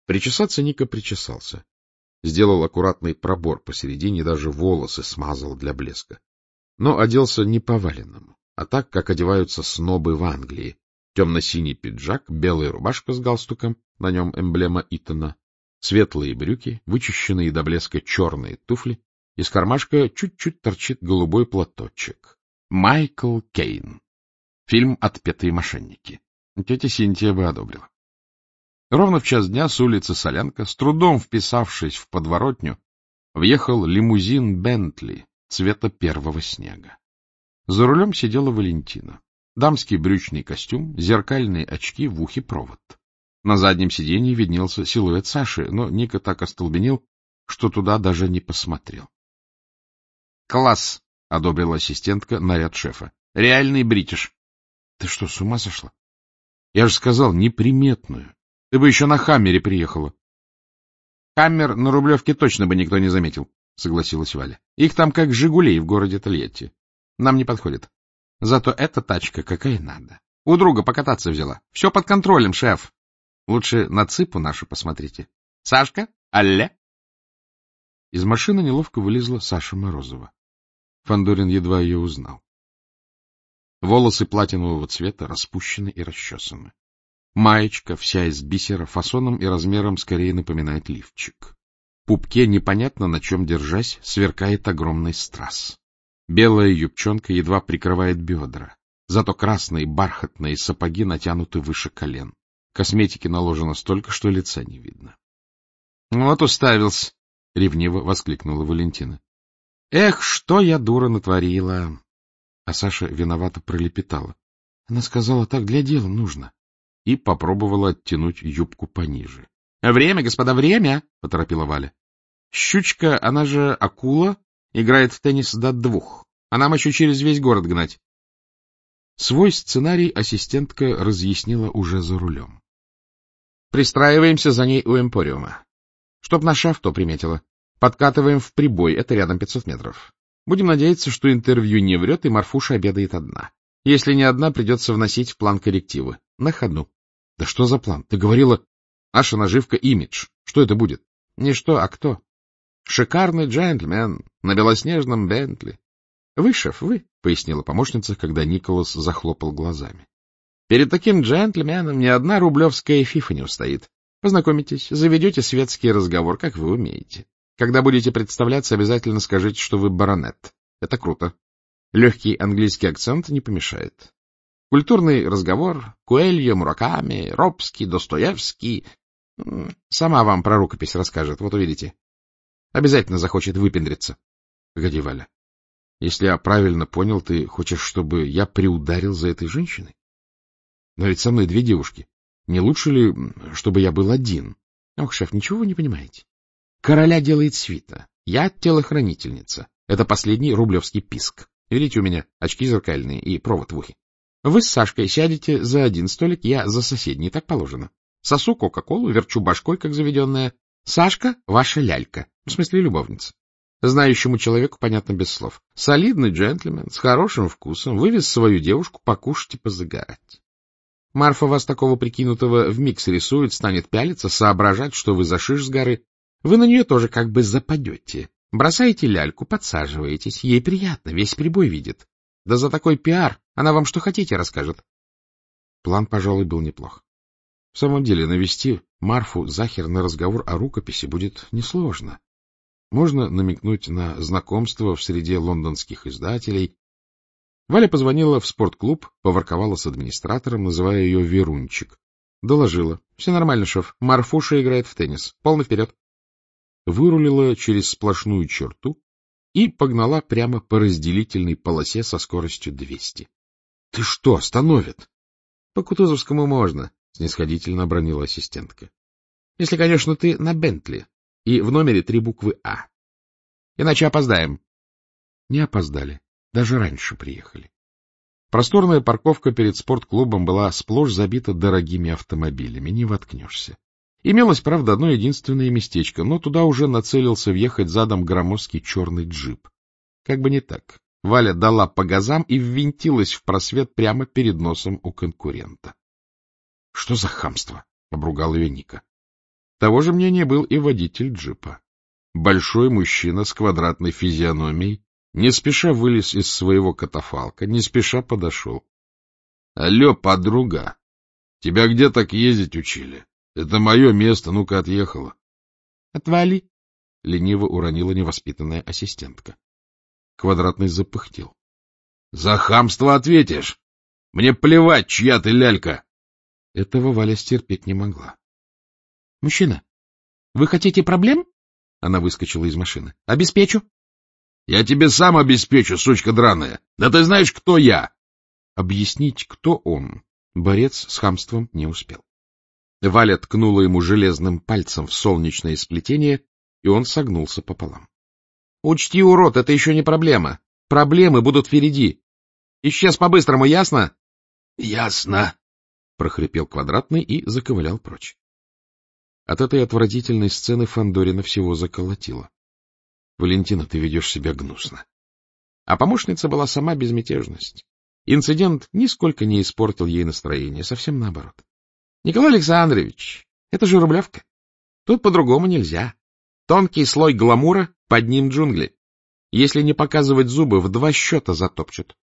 Причесаться Ника причесался. Сделал аккуратный пробор посередине, даже волосы смазал для блеска. Но оделся не по-валенному, а так, как одеваются снобы в Англии. Темно-синий пиджак, белая рубашка с галстуком, на нем эмблема Итона, светлые брюки, вычищенные до блеска черные туфли, из кармашка чуть-чуть торчит голубой платочек. Майкл Кейн. Фильм «Отпетые мошенники». Тетя Синтия бы одобрила. Ровно в час дня с улицы Солянка, с трудом вписавшись в подворотню, въехал лимузин Бентли цвета первого снега. За рулем сидела Валентина. Дамский брючный костюм, зеркальные очки, в ухе провод. На заднем сиденье виднелся силуэт Саши, но Ника так остолбенел, что туда даже не посмотрел. — Класс! — одобрила ассистентка наряд шефа. — Реальный бритиш. — Ты что, с ума сошла? Я же сказал, неприметную. Ты бы еще на Хаммере приехала. — Хаммер на Рублевке точно бы никто не заметил, — согласилась Валя. — Их там как «Жигулей» в городе Тольятти. Нам не подходит. Зато эта тачка какая надо. У друга покататься взяла. Все под контролем, шеф. Лучше на цыпу нашу посмотрите. Сашка, алле. Из машины неловко вылезла Саша Морозова. Фандорин едва ее узнал. Волосы платинового цвета распущены и расчесаны. Маечка, вся из бисера, фасоном и размером скорее напоминает лифчик. В пупке, непонятно на чем держась, сверкает огромный страз. Белая юбчонка едва прикрывает бедра, зато красные бархатные сапоги натянуты выше колен. Косметики наложено столько, что лица не видно. — Вот уставился! — ревниво воскликнула Валентина. — Эх, что я, дура, натворила! А Саша виновато пролепетала. Она сказала, так для дела нужно. И попробовала оттянуть юбку пониже. — Время, господа, время! — поторопила Валя. — Щучка, она же акула, играет в теннис до 2, а нам еще через весь город гнать. Свой сценарий ассистентка разъяснила уже за рулем. Пристраиваемся за ней у Эмпориума. Чтоб наша авто приметила. Подкатываем в прибой, это рядом 500 метров. Будем надеяться, что интервью не врет, и Марфуша обедает одна. Если не одна, придется вносить в план коррективы. На ходу. Да что за план? Ты говорила, наша наживка — имидж. Что это будет? Не что, а кто? Шикарный джентльмен на белоснежном Бентли. Вы, шеф, вы, — пояснила помощница, когда Николас захлопал глазами. Перед таким джентльменом ни одна рублевская фифа не устоит. Познакомитесь, заведете светский разговор, как вы умеете. Когда будете представляться, обязательно скажите, что вы баронет. Это круто. Легкий английский акцент не помешает. Культурный разговор, Куэльо, Мураками, Робский, Достоевский. Сама вам про рукопись расскажет, вот увидите. Обязательно захочет выпендриться. Погоди, Валя, если я правильно понял, ты хочешь, чтобы я приударил за этой женщиной? Но ведь со мной 2 девушки. Не лучше ли, чтобы я был один? Ох, шеф, ничего вы не понимаете. Короля делает свита. Я телохранительница. Это последний рублевский писк. Видите, у меня очки зеркальные и провод в ухе. Вы с Сашкой сядете за один столик, я за соседний, так положено. Сосу кока-колу, верчу башкой, как заведенная. Сашка — ваша лялька, в смысле любовница. Знающему человеку понятно без слов. Солидный джентльмен, с хорошим вкусом, вывез свою девушку покушать и позагорать. Марфа вас такого прикинутого вмиг срисует, станет пялиться, соображать, что вы за шиш с горы. Вы на нее тоже как бы западете. Бросаете ляльку, подсаживаетесь. Ей приятно, весь прибой видит. Да за такой пиар она вам что хотите расскажет. План, пожалуй, был неплох. В самом деле, навести Марфу Захер на разговор о рукописи будет несложно. Можно намекнуть на знакомство в среде лондонских издателей. Валя позвонила в спортклуб, поворковала с администратором, называя ее Верунчик. Доложила. Все нормально, шеф. Марфуша играет в теннис. Полный вперед. Вырулила через сплошную черту и погнала прямо по разделительной полосе со скоростью 200. — Ты что, остановит? — По Кутузовскому можно, — снисходительно обронила ассистентка. — Если, конечно, ты на Бентли и в номере 3 буквы «А». Иначе опоздаем. Не опоздали. Даже раньше приехали. Просторная парковка перед спортклубом была сплошь забита дорогими автомобилями, не воткнешься. Имелось, правда, одно единственное местечко, но туда уже нацелился въехать задом громоздкий черный джип. Как бы не так. Валя дала по газам и ввинтилась в просвет прямо перед носом у конкурента. — Что за хамство? — обругал ее Ника. Того же мнения был и водитель джипа. Большой мужчина с квадратной физиономией не спеша вылез из своего катафалка, не спеша подошел. — Алло, подруга, тебя где так ездить учили? Это мое место, ну-ка отъехала. — Отвали, — лениво уронила невоспитанная ассистентка. Квадратный запыхтел. — За хамство ответишь! Мне плевать, чья ты лялька! Этого Валя стерпеть не могла. — Мужчина, вы хотите проблем? Она выскочила из машины. — Обеспечу. — Я тебе сам обеспечу, сучка драная. Да ты знаешь, кто я? Объяснить, кто он, борец с хамством не успел. Валя ткнула ему железным пальцем в солнечное сплетение, и он согнулся пополам. — Учти, урод, это еще не проблема. Проблемы будут впереди. Исчез по-быстрому, ясно? — Ясно, — прохрипел Квадратный и заковылял прочь. От этой отвратительной сцены Фандорина всего заколотила. — Валентина, ты ведешь себя гнусно. А помощница была сама безмятежность. Инцидент нисколько не испортил ей настроение, совсем наоборот. — Николай Александрович, это же Рублевка. Тут по-другому нельзя. Тонкий слой гламура, под ним джунгли. Если не показывать зубы, в 2 счета затопчут.